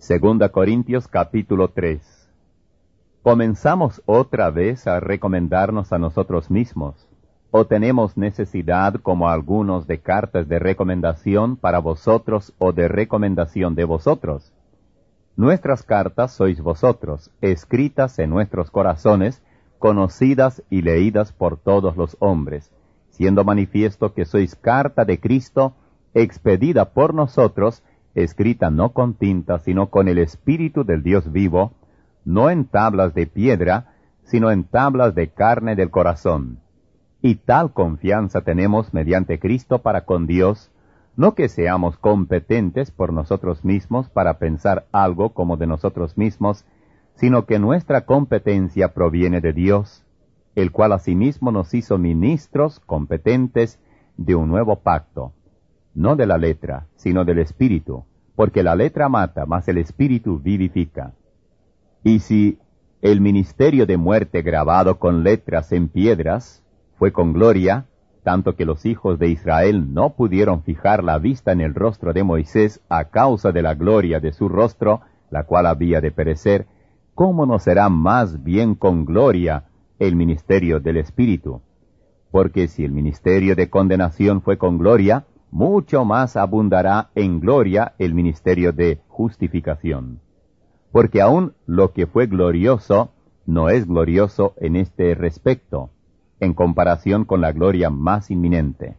Segunda Corintios capítulo 3. ¿Comenzamos otra vez a recomendarnos a nosotros mismos? ¿O tenemos necesidad, como algunos, de cartas de recomendación para vosotros o de recomendación de vosotros? Nuestras cartas sois vosotros, escritas en nuestros corazones, conocidas y leídas por todos los hombres, siendo manifiesto que sois carta de Cristo, expedida por nosotros, escrita no con tinta, sino con el Espíritu del Dios vivo, no en tablas de piedra, sino en tablas de carne del corazón. Y tal confianza tenemos mediante Cristo para con Dios, no que seamos competentes por nosotros mismos para pensar algo como de nosotros mismos, sino que nuestra competencia proviene de Dios, el cual asimismo nos hizo ministros competentes de un nuevo pacto, no de la letra, sino del Espíritu, porque la letra mata, mas el Espíritu vivifica. Y si el ministerio de muerte grabado con letras en piedras fue con gloria, tanto que los hijos de Israel no pudieron fijar la vista en el rostro de Moisés a causa de la gloria de su rostro, la cual había de perecer, ¿cómo no será más bien con gloria el ministerio del Espíritu? Porque si el ministerio de condenación fue con gloria, mucho más abundará en gloria el ministerio de justificación. Porque aún lo que fue glorioso no es glorioso en este respecto, en comparación con la gloria más inminente.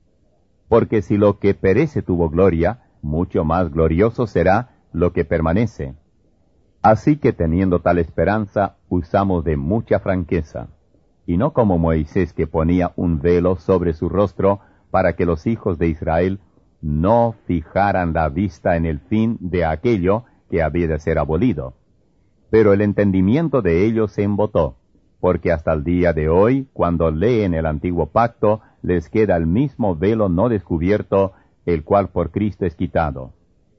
Porque si lo que perece tuvo gloria, mucho más glorioso será lo que permanece. Así que teniendo tal esperanza, usamos de mucha franqueza, y no como Moisés, que ponía un velo sobre su rostro, para que los hijos de Israel no fijaran la vista en el fin de aquello que había de ser abolido. Pero el entendimiento de ellos se embotó, porque hasta el día de hoy, cuando leen el antiguo pacto, les queda el mismo velo no descubierto, el cual por Cristo es quitado.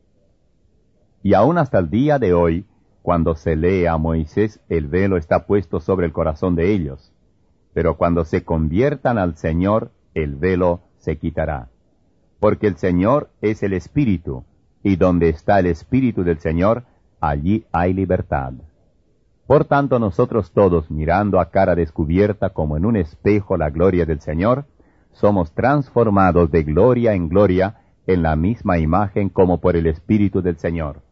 Y aún hasta el día de hoy, cuando se lee a Moisés, el velo está puesto sobre el corazón de ellos. Pero cuando se conviertan al Señor, el velo se quitará. Porque el Señor es el Espíritu, y donde está el Espíritu del Señor, allí hay libertad. Por tanto, nosotros todos, mirando a cara descubierta como en un espejo la gloria del Señor, somos transformados de gloria en gloria en la misma imagen como por el Espíritu del Señor.